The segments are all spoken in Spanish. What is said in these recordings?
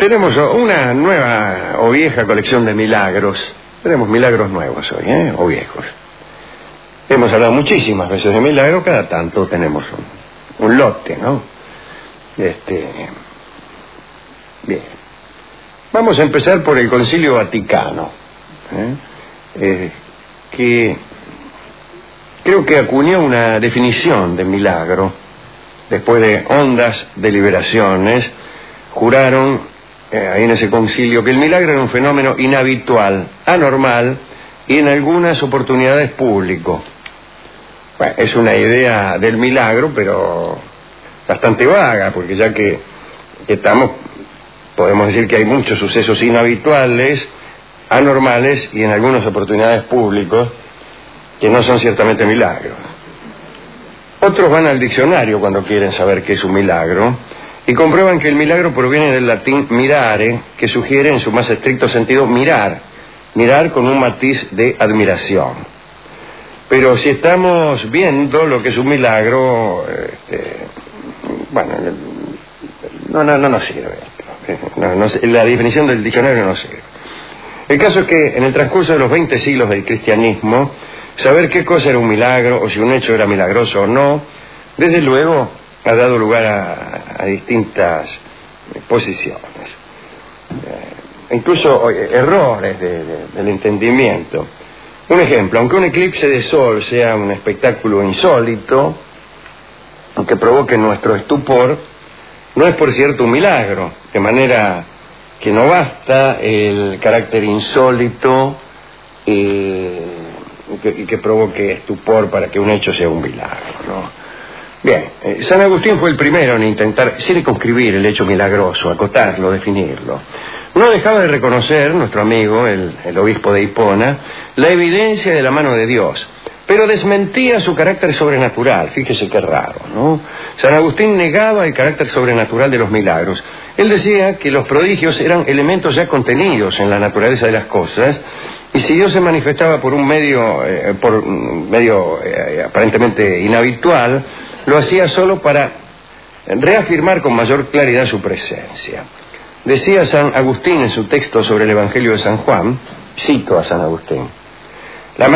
Tenemos una nueva o vieja colección de milagros. Tenemos milagros nuevos hoy, o viejos. Hemos hablado muchísimas veces de milagros, cada tanto tenemos un lote, ¿no? Bien. Vamos a empezar por el Concilio Vaticano, que creo que acuñó una definición de milagro. Después de hondas deliberaciones, juraron ahí en ese concilio que el milagro era un fenómeno inhabitual, anormal y en algunas oportunidades público. Bueno, es una idea del milagro, pero bastante vaga, porque ya que estamos, podemos decir que hay muchos sucesos inhabituales, anormales y en algunas oportunidades públicos que no son ciertamente milagros. Otros van al diccionario cuando quieren saber qué es un milagro y comprueban que el milagro proviene del latín mirare, que sugiere en su más estricto sentido mirar con un matiz de admiración. Pero si estamos viendo lo que es un milagro, bueno, no nos sirve. La definición del diccionario no sirve. El caso es que en el transcurso de los 20 siglos del cristianismo, saber qué cosa era un milagro o si un hecho era milagroso o no, desde luego ha dado lugar a distintas posiciones, incluso errores del entendimiento. Un ejemplo, aunque un eclipse de sol sea un espectáculo insólito, aunque provoque nuestro estupor, no es por cierto un milagro, de manera que no basta el carácter insólito y que provoque estupor para que un hecho sea un milagro, ¿no? Bien, San Agustín fue el primero en intentar circunscribir el hecho milagroso, acotarlo, definirlo. No dejaba de reconocer, nuestro amigo, el obispo de Hipona, la evidencia de la mano de Dios, pero desmentía su carácter sobrenatural. Fíjese qué raro, ¿no? San Agustín negaba el carácter sobrenatural de los milagros. Él decía que los prodigios eran elementos ya contenidos en la naturaleza de las cosas, y si Dios se manifestaba por un medio aparentemente inhabitual, lo hacía solo para reafirmar con mayor claridad su presencia. Decía San Agustín en su texto sobre el Evangelio de San Juan, cito a San Agustín: la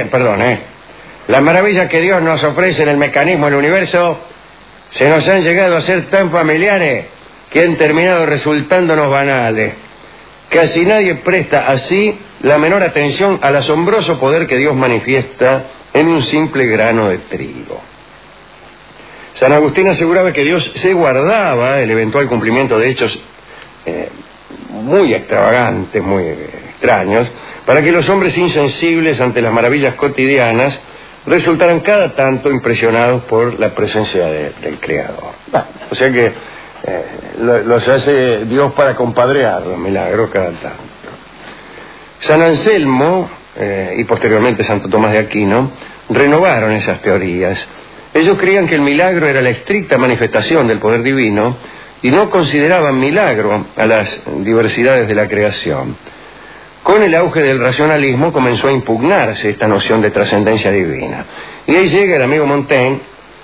maravilla que Dios nos ofrece en el mecanismo del universo se nos han llegado a ser tan familiares que han terminado resultándonos banales. Casi nadie presta así la menor atención al asombroso poder que Dios manifiesta en un simple grano de trigo. San Agustín aseguraba que Dios se guardaba el eventual cumplimiento de hechos muy extravagantes, muy extraños, para que los hombres insensibles ante las maravillas cotidianas resultaran cada tanto impresionados por la presencia del Creador. O sea que los hace Dios para compadrear los milagros cada tanto. San Anselmo y posteriormente Santo Tomás de Aquino renovaron esas teorías. Ellos creían que el milagro era la estricta manifestación del poder divino y no consideraban milagro a las diversidades de la creación. Con el auge del racionalismo comenzó a impugnarse esta noción de trascendencia divina. Y ahí llega el amigo Montaigne,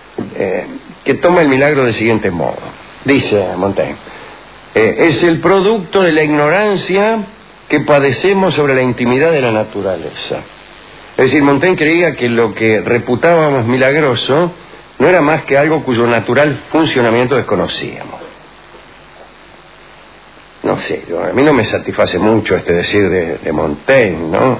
que toma el milagro del siguiente modo. Dice Montaigne: es el producto de la ignorancia que padecemos sobre la intimidad de la naturaleza. Es decir, Montaigne creía que lo que reputábamos milagroso no era más que algo cuyo natural funcionamiento desconocíamos. No sé, a mí no me satisface mucho este decir de Montaigne, ¿no?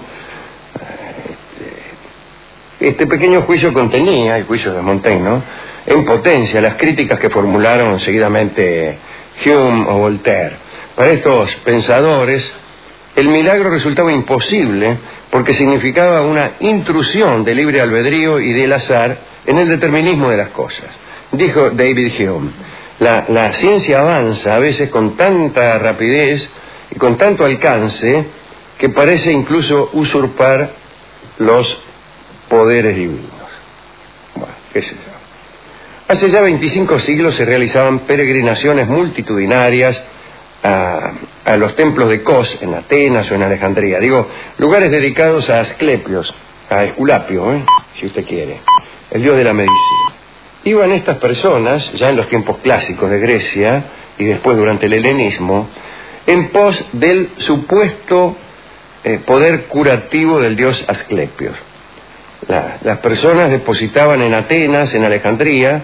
Este pequeño juicio contenía, el juicio de Montaigne, ¿no?, en potencia las críticas que formularon seguidamente Hume o Voltaire. Para estos pensadores, el milagro resultaba imposible porque significaba una intrusión del libre albedrío y del azar en el determinismo de las cosas. Dijo David Hume: la ciencia avanza a veces con tanta rapidez y con tanto alcance que parece incluso usurpar los poderes divinos. Bueno, qué sé yo. Hace ya 25 siglos se realizaban peregrinaciones multitudinarias a los templos de Kos, en Atenas o en Alejandría. Digo, lugares dedicados a Asclepios, a Esculapio, si usted quiere, el dios de la medicina. Iban estas personas, ya en los tiempos clásicos de Grecia y después durante el helenismo, en pos del supuesto poder curativo del dios Asclepios. Las personas depositaban en Atenas, en Alejandría,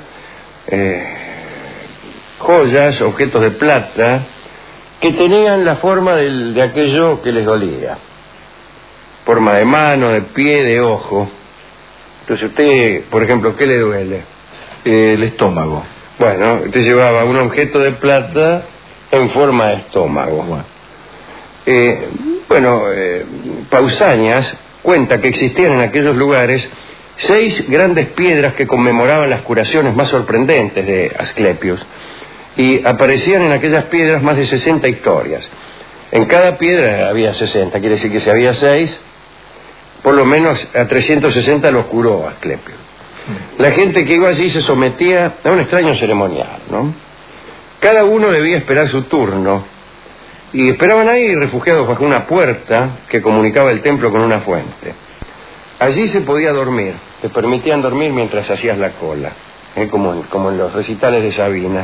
joyas, objetos de plata, que tenían la forma de aquello que les dolía. Forma de mano, de pie, de ojo. Entonces usted, por ejemplo, ¿qué le duele? El estómago. Bueno, usted llevaba un objeto de plata en forma de estómago. Pausanias cuenta que existían en aquellos lugares 6 grandes piedras que conmemoraban las curaciones más sorprendentes de Asclepios, y aparecían en aquellas piedras más de 60 historias. En cada piedra había 60, quiere decir que si había 6, por lo menos a 360 los curó Asclepios. La gente que iba allí se sometía a un extraño ceremonial, ¿no? Cada uno debía esperar su turno, y esperaban ahí refugiados bajo una puerta que comunicaba el templo con una fuente. Allí se podía dormir, te permitían dormir mientras hacías la cola, como en los recitales de Sabina.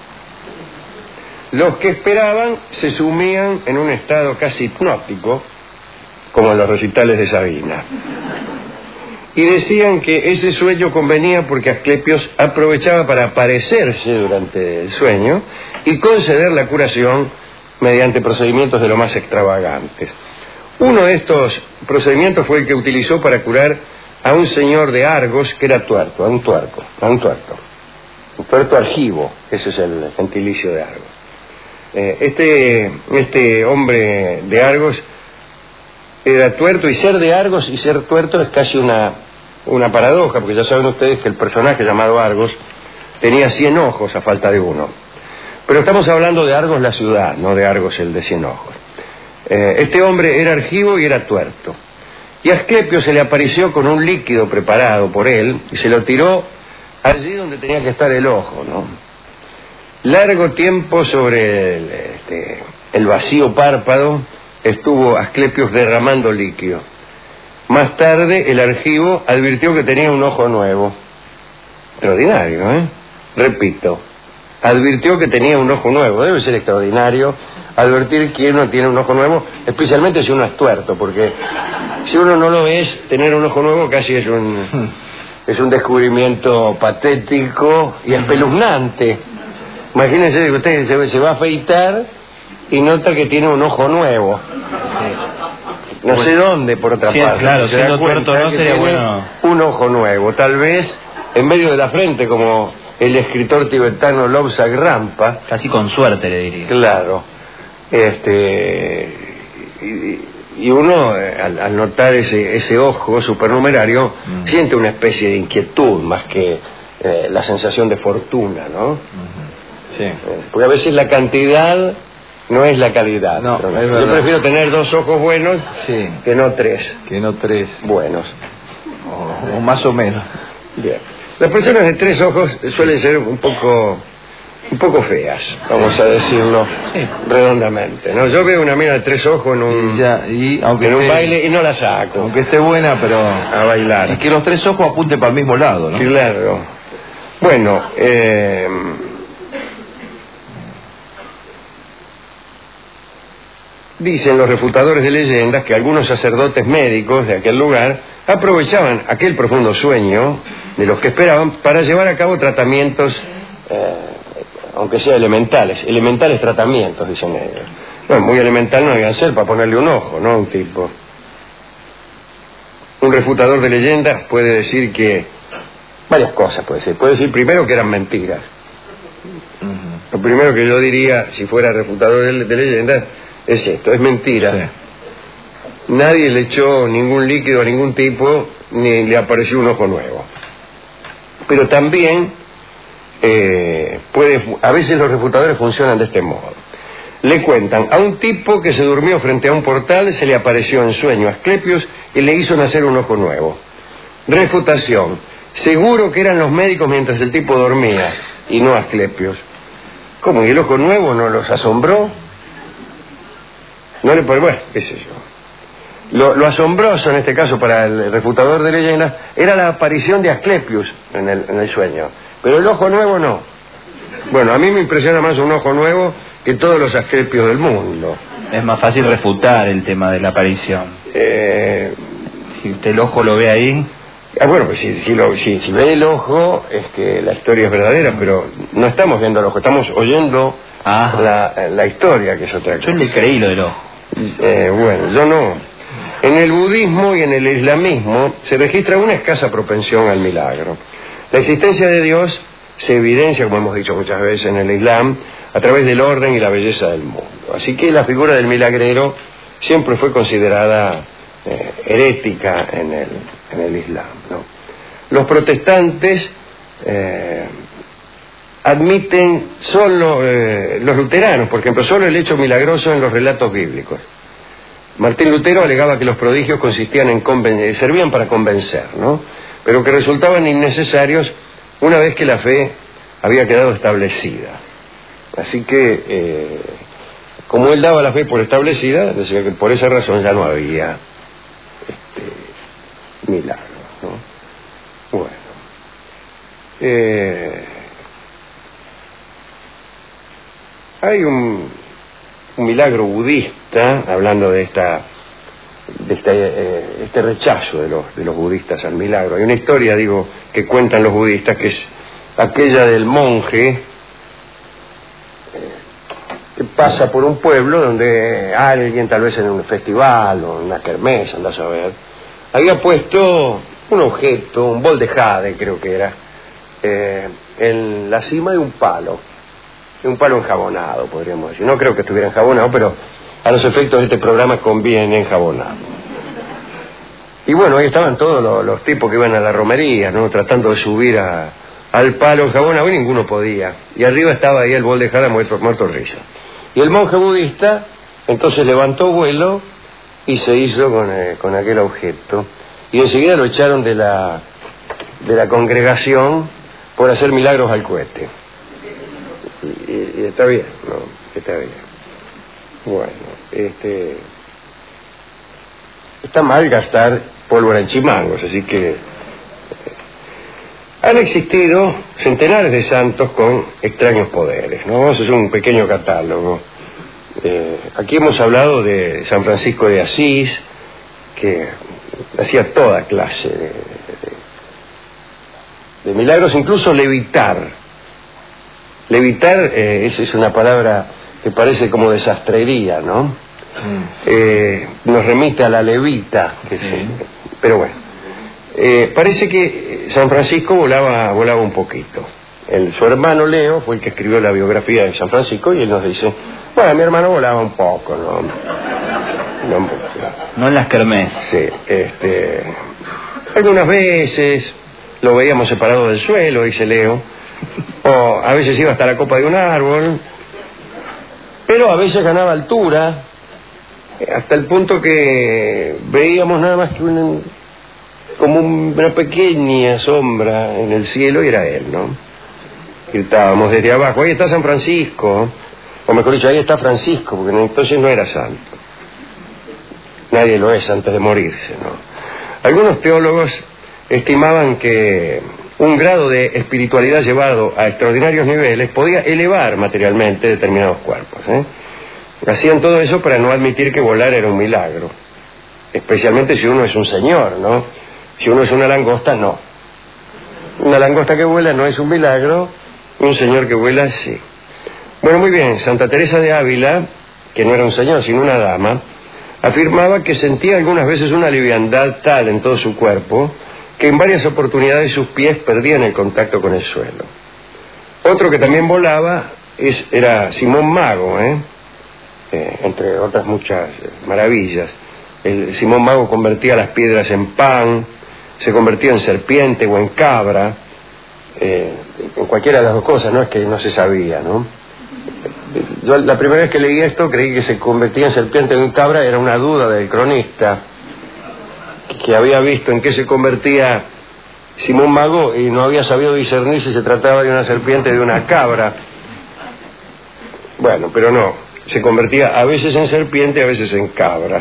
Los que esperaban se sumían en un estado casi hipnótico, como en los recitales de Sabina. Y decían que ese sueño convenía porque Asclepios aprovechaba para aparecerse durante el sueño y conceder la curación mediante procedimientos de lo más extravagantes. Uno de estos procedimientos fue el que utilizó para curar a un señor de Argos que era tuerto, un tuerto argivo, ese es el gentilicio de Argos. Este hombre de Argos era tuerto, y ser de Argos y ser tuerto es casi una paradoja, porque ya saben ustedes que el personaje llamado Argos tenía 100 ojos a falta de uno. Pero estamos hablando de Argos la ciudad, no de Argos el de 100 ojos. Este hombre era argivo y era tuerto. Y a Asclepio se le apareció con un líquido preparado por él y se lo tiró allí donde tenía que estar el ojo, ¿no? Largo tiempo sobre el vacío párpado estuvo Asclepios derramando líquido. Más tarde el argivo advirtió que tenía un ojo nuevo. Extraordinario, ¿eh? Repito, advirtió que tenía un ojo nuevo. Debe ser extraordinario advertir que uno tiene un ojo nuevo, especialmente si uno es tuerto, porque si uno no lo es, tener un ojo nuevo casi es un descubrimiento patético y espeluznante. Imagínense que usted se va a afeitar y nota que tiene un ojo nuevo. No sé dónde, por otra parte. Claro, siendo tuerto no sería bueno. Un ojo nuevo, tal vez en medio de la frente, como el escritor tibetano Lobsang Rampa. Casi con suerte, le diría. Claro. Y uno, al notar ese ojo supernumerario, siente una especie de inquietud más que la sensación de fortuna, ¿no? Sí. Porque a veces la cantidad no es la calidad. No, yo prefiero tener 2 ojos buenos, sí, que no 3. Que no 3 buenos. O más o menos. Bien. Las personas de 3 ojos suelen ser un poco feas, vamos a decirlo, sí, redondamente, ¿no? Yo veo una mina de 3 ojos aunque en un baile y no la saco. Aunque esté buena, pero a bailar. Y que los 3 ojos apunten para el mismo lado, ¿no? Claro. Bueno, dicen los refutadores de leyendas que algunos sacerdotes médicos de aquel lugar aprovechaban aquel profundo sueño de los que esperaban para llevar a cabo tratamientos, aunque sea elementales tratamientos, dicen ellos. Bueno, muy elemental no debían ser para ponerle un ojo, ¿no? Un tipo. Un refutador de leyendas puede decir que varias cosas puede decir primero que eran mentiras. Lo primero que yo diría si fuera refutador de leyendas es esto, es mentira. Sí. Nadie le echó ningún líquido a ningún tipo, ni le apareció un ojo nuevo. Pero también a veces los refutadores funcionan de este modo. Le cuentan, a un tipo que se durmió frente a un portal se le apareció en sueño Asclepios y le hizo nacer un ojo nuevo. Refutación, seguro que eran los médicos mientras el tipo dormía y no Asclepios. ¿Cómo? ¿Y el ojo nuevo no los asombró? No le parece, bueno, qué sé yo. Lo asombroso en este caso para el refutador de leyendas era la aparición de Asclepius en el sueño, pero el ojo nuevo no. Bueno, a mí me impresiona más un ojo nuevo que todos los asclepios del mundo. Es más fácil refutar el tema de la aparición. Si usted el ojo lo ve ahí... Bueno, pues si ve el ojo, es que la historia es verdadera, pero no estamos viendo el ojo, estamos oyendo la historia, que es otra cosa. Yo le creí lo del ojo. Bueno, yo no. En el budismo y en el islamismo se registra una escasa propensión al milagro. La existencia de Dios se evidencia, como hemos dicho muchas veces en el Islam, a través del orden y la belleza del mundo. Así que la figura del milagrero siempre fue considerada herética en el Islam, ¿no? Los protestantes admiten solo, los luteranos, por ejemplo, solo el hecho milagroso en los relatos bíblicos. Martín Lutero alegaba que los prodigios consistían servían para convencer, ¿no? Pero que resultaban innecesarios una vez que la fe había quedado establecida. Así que, como él daba la fe por establecida, decía que por esa razón ya no había milagro, ¿no? Bueno, hay un milagro budista, hablando de este rechazo de los budistas al milagro. Hay una historia, que cuentan los budistas, que es aquella del monje que pasa por un pueblo donde alguien, tal vez en un festival o en una kermés, anda a saber, había puesto un objeto, un bol de jade, creo que era, en la cima de un palo enjabonado, podríamos decir. No creo que estuviera enjabonado, pero a los efectos de este programa conviene enjabonado. Y bueno, ahí estaban todos los tipos que iban a la romería, ¿no? Tratando de subir al palo enjabonado, y ninguno podía. Y arriba estaba ahí el bol de jade muerto de risa. Y el monje budista entonces levantó vuelo y se hizo con aquel objeto. Y enseguida lo echaron de la congregación por hacer milagros al cohete. Y está bien, ¿no? Está bien. Bueno, está mal gastar pólvora en chimangos, así que han existido centenares de santos con extraños poderes, ¿no? Vamos a hacer un pequeño catálogo. Aquí hemos hablado de San Francisco de Asís, que hacía toda clase de milagros, incluso levitar. Levitar es una palabra que parece como de sastrería, ¿no? Nos remite a la levita, pero bueno. Parece que San Francisco volaba un poquito. Su hermano Leo fue el que escribió la biografía de San Francisco, y él nos dice, bueno, mi hermano volaba un poco, ¿no? No en las kermés. Sí, algunas veces lo veíamos separado del suelo, dice Leo, o a veces iba hasta la copa de un árbol, pero a veces ganaba altura, hasta el punto que veíamos nada más que como una pequeña sombra en el cielo, y era él, ¿no? Gritábamos desde abajo, ahí está San Francisco, o mejor dicho, ahí está Francisco, porque entonces no era santo. Nadie lo es antes de morirse, ¿no? Algunos teólogos estimaban que un grado de espiritualidad llevado a extraordinarios niveles podía elevar materialmente determinados cuerpos, Hacían todo eso para no admitir que volar era un milagro, especialmente si uno es un señor, ¿no? Si uno es una langosta, no. Una langosta que vuela no es un milagro, un señor que vuela, sí. Bueno, muy bien, Santa Teresa de Ávila, que no era un señor, sino una dama, afirmaba que sentía algunas veces una liviandad tal en todo su cuerpo que en varias oportunidades sus pies perdían el contacto con el suelo. Otro que también volaba era Simón Mago, entre otras muchas maravillas. Simón Mago convertía las piedras en pan, se convertía en serpiente o en cabra, en cualquiera de las dos cosas, no es que no se sabía, ¿no? Yo la primera vez que leí esto creí que se convertía en serpiente o en cabra, era una duda del cronista, que había visto en qué se convertía Simón Mago y no había sabido discernir si se trataba de una serpiente o de una cabra. Bueno, pero no, se convertía a veces en serpiente, a veces en cabra.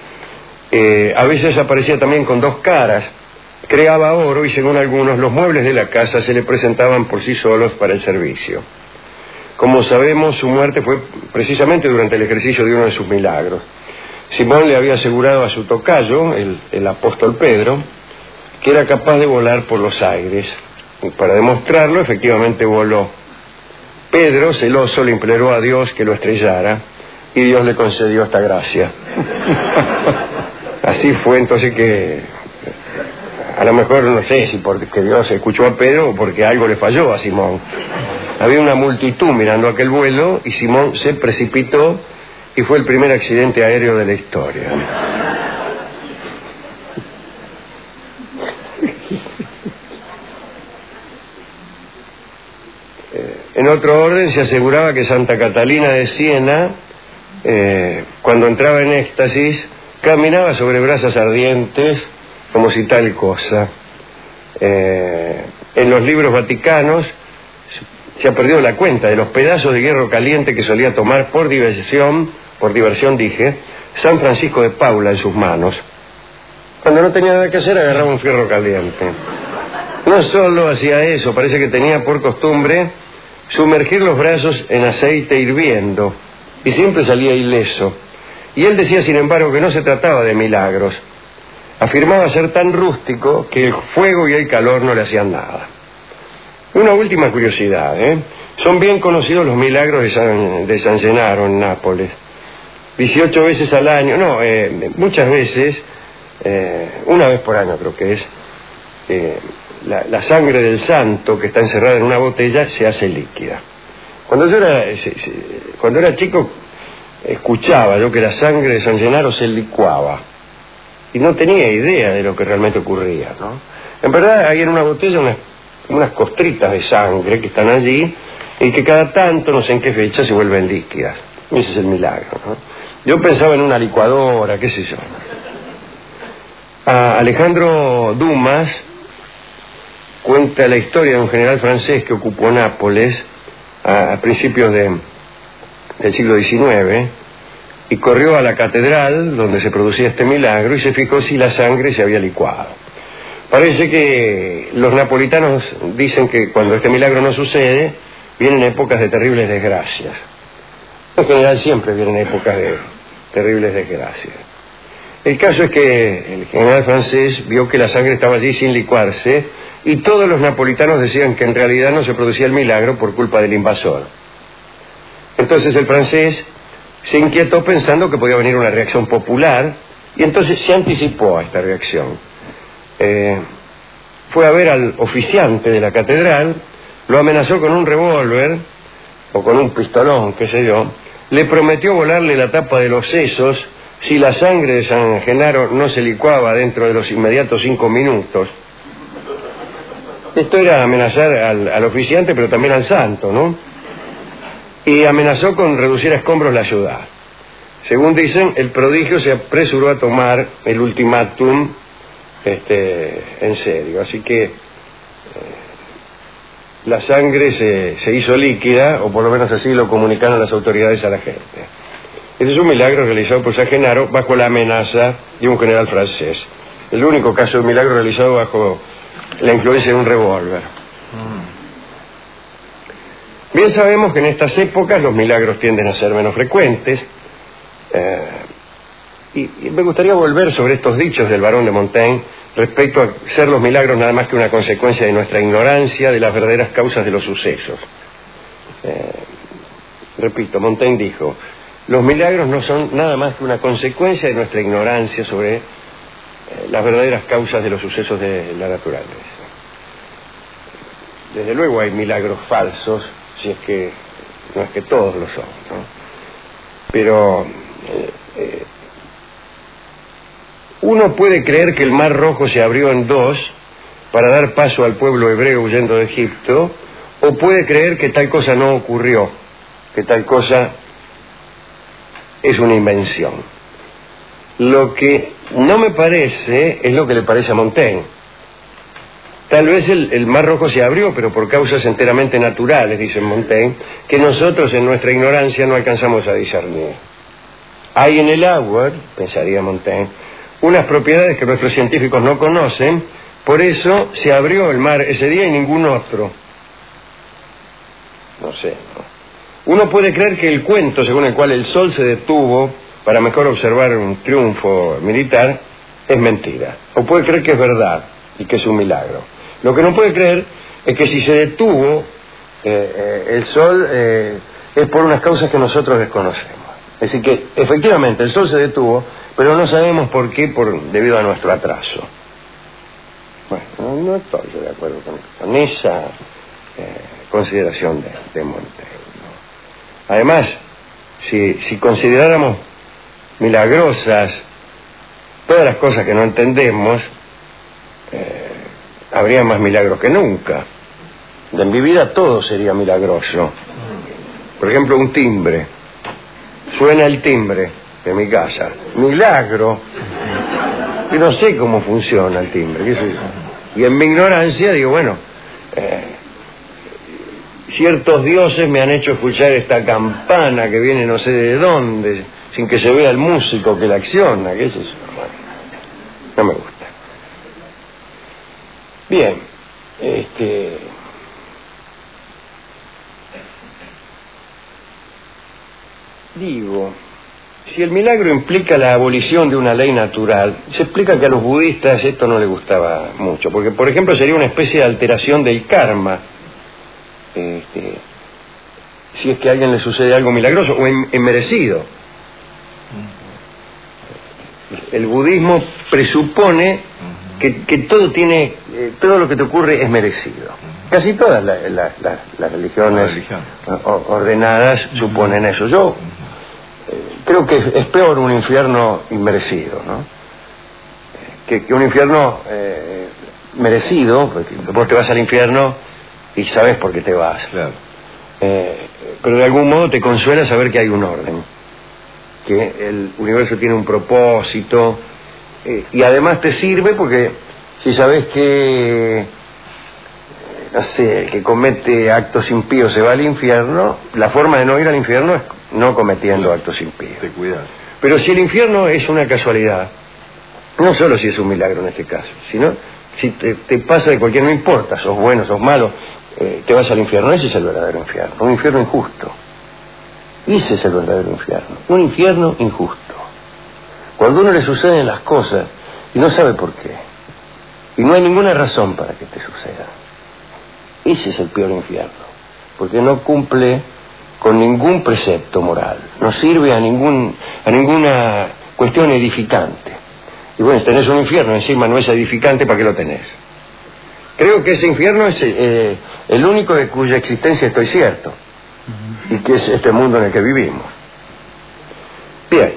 A veces aparecía también con dos caras, creaba oro, y según algunos los muebles de la casa se le presentaban por sí solos para el servicio. Como sabemos, su muerte fue precisamente durante el ejercicio de uno de sus milagros. Simón le había asegurado a su tocayo, el apóstol Pedro, que era capaz de volar por los aires. Y para demostrarlo, efectivamente voló. Pedro, celoso, le imploró a Dios que lo estrellara, y Dios le concedió esta gracia. Así fue entonces que, a lo mejor no sé si porque Dios escuchó a Pedro o porque algo le falló a Simón. Había una multitud mirando aquel vuelo y Simón se precipitó y fue el primer accidente aéreo de la historia. En otro orden se aseguraba que Santa Catalina de Siena, cuando entraba en éxtasis, caminaba sobre brasas ardientes como si tal cosa. En los libros vaticanos se ha perdido la cuenta de los pedazos de hierro caliente que solía tomar por diversión dije, San Francisco de Paula en sus manos. Cuando no tenía nada que hacer agarraba un fierro caliente. No solo hacía eso, parece que tenía por costumbre sumergir los brazos en aceite hirviendo y siempre salía ileso. Y él decía, sin embargo, que no se trataba de milagros. Afirmaba ser tan rústico que el fuego y el calor no le hacían nada. Una última curiosidad, son bien conocidos los milagros de San Gennaro en Nápoles. 18 veces al año, muchas veces, una vez por año creo que es, la sangre del santo que está encerrada en una botella se hace líquida. Cuando era chico, escuchaba yo que la sangre de San Gennaro se licuaba y no tenía idea de lo que realmente ocurría, ¿no? En verdad hay en una botella unas costritas de sangre que están allí y que cada tanto, no sé en qué fecha, se vuelven líquidas. Ese es el milagro, ¿no? Yo pensaba en una licuadora, qué sé yo. Alejandro Dumas cuenta la historia de un general francés que ocupó Nápoles a principios del siglo XIX y corrió a la catedral donde se producía este milagro y se fijó si la sangre se había licuado. Parece que los napolitanos dicen que cuando este milagro no sucede, vienen épocas de terribles desgracias. En general siempre vienen épocas de terribles desgracias. El caso es que el general francés vio que la sangre estaba allí sin licuarse y todos los napolitanos decían que en realidad no se producía el milagro por culpa del invasor. Entonces el francés se inquietó pensando que podía venir una reacción popular y entonces se anticipó a esta reacción. Fue a ver al oficiante de la catedral, lo amenazó con un revólver o con un pistolón, qué sé yo, le prometió volarle la tapa de los sesos si la sangre de San Gennaro no se licuaba dentro de los inmediatos 5 minutos. Esto era amenazar al oficiante, pero también al santo, ¿no? Y amenazó con reducir a escombros la ciudad. Según dicen, el prodigio se apresuró a tomar el ultimátum en serio. Así que la sangre se hizo líquida, o por lo menos así lo comunicaron las autoridades a la gente. Este es un milagro realizado por San Gennaro bajo la amenaza de un general francés. El único caso de milagro realizado bajo la influencia de un revólver. Bien sabemos que en estas épocas los milagros tienden a ser menos frecuentes. Y me gustaría volver sobre estos dichos del barón de Montaigne respecto a ser los milagros nada más que una consecuencia de nuestra ignorancia de las verdaderas causas de los sucesos. Repito, Montaigne dijo, los milagros no son nada más que una consecuencia de nuestra ignorancia sobre las verdaderas causas de los sucesos de la naturaleza. Desde luego hay milagros falsos, si es que no es que todos lo son, ¿no? Pero uno puede creer que el Mar Rojo se abrió en dos para dar paso al pueblo hebreo huyendo de Egipto, o puede creer que tal cosa no ocurrió, que tal cosa es una invención. Lo que no me parece es lo que le parece a Montaigne. Tal vez el Mar Rojo se abrió, pero por causas enteramente naturales, dice Montaigne, que nosotros en nuestra ignorancia no alcanzamos a discernir. Hay en el agua, pensaría Montaigne, unas propiedades que nuestros científicos no conocen, por eso se abrió el mar ese día y ningún otro. No sé, ¿no? Uno puede creer que el cuento según el cual el sol se detuvo para mejor observar un triunfo militar es mentira. O puede creer que es verdad y que es un milagro. Lo que no puede creer es que si se detuvo el sol es por unas causas que nosotros desconocemos. Es decir que efectivamente el sol se detuvo, pero no sabemos por qué, debido a nuestro atraso. Bueno, no estoy yo de acuerdo con esa consideración de Montaigne, ¿no? Además, si consideráramos milagrosas todas las cosas que no entendemos, habría más milagros que nunca. En mi vida todo sería milagroso. Por ejemplo, un timbre. Suena el timbre de mi casa. Milagro. Yo no sé cómo funciona el timbre. ¿Qué sé yo? Y en mi ignorancia digo, bueno, ciertos dioses me han hecho escuchar esta campana que viene no sé de dónde, sin que se vea el músico que la acciona. ¿Qué es eso? Bueno, no me gusta. Bien, digo, si el milagro implica la abolición de una ley natural, se explica que a los budistas esto no les gustaba mucho, porque por ejemplo sería una especie de alteración del karma, si es que a alguien le sucede algo milagroso o inmerecido. El budismo presupone que todo lo que te ocurre es merecido. Casi todas las religiones ordenadas suponen eso. Yo creo que es peor un infierno inmerecido, ¿no? Que un infierno merecido, porque vos te vas al infierno y sabes por qué te vas. Claro. Pero de algún modo te consuela saber que hay un orden, que el universo tiene un propósito, y además te sirve porque si sabes que no sé, el que comete actos impíos se va al infierno, la forma de no ir al infierno es no cometiendo actos impíos. Te cuidas. Pero si el infierno es una casualidad, no solo si es un milagro en este caso, sino si te pasa de cualquier, no importa, sos bueno, sos malo, te vas al infierno. Ese es el verdadero infierno, un infierno injusto. Ese es el verdadero infierno, un infierno injusto. Cuando a uno le suceden las cosas y no sabe por qué, y no hay ninguna razón para que te suceda, ese es el peor infierno, porque no cumple con ningún precepto moral, no sirve a ninguna cuestión edificante. Y bueno, si tenés un infierno encima no es edificante, ¿para qué lo tenés? Creo que ese infierno es el único de cuya existencia estoy cierto, y que es este mundo en el que vivimos. Bien,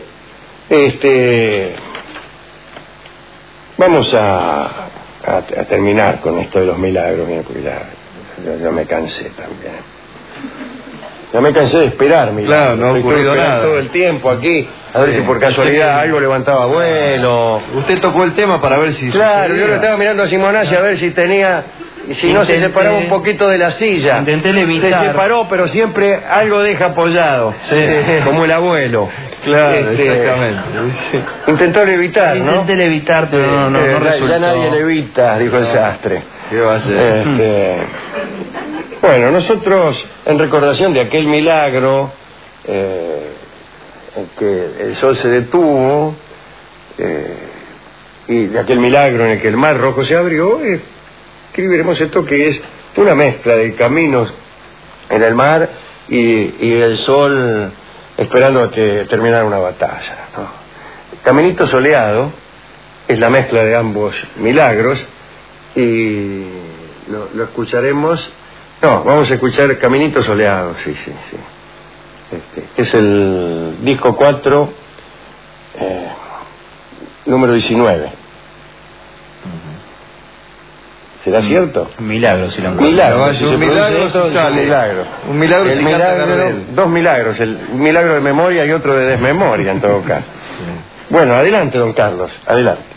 vamos a terminar con esto de los milagros, porque ya me cansé también. Ya me cansé de esperar, Claro, no ha ocurrido nada. Todo el tiempo aquí, a ver si por casualidad algo levantaba vuelo. Usted tocó el tema para ver si... Claro, yo lo estaba mirando a Simonazzi a ver si tenía... Si no se separaba un poquito de la silla. Intenté levitar. Se separó, pero siempre algo deja apoyado. Sí. Como el abuelo. Claro, exactamente. Intentó levitar, ¿no? Intenté levitar, pero no resultó. Ya nadie levita, dijo el sastre. ¿Qué va a hacer? Bueno, nosotros, en recordación de aquel milagro en que el sol se detuvo, y de aquel milagro en el que el mar rojo se abrió, escribiremos esto que es una mezcla de caminos en el mar y el sol esperando a que terminara una batalla, ¿no? Caminito soleado es la mezcla de ambos milagros, y lo escucharemos. No, vamos a escuchar Caminito Soleado, sí. Es el disco 4, número 19. ¿Será cierto? Un milagro, si lo encuentro. Milagro, Un milagro si sale. Un milagro si canta. dos milagros, un milagro de memoria y otro de desmemoria en todo caso. Bueno, adelante, don Carlos, adelante.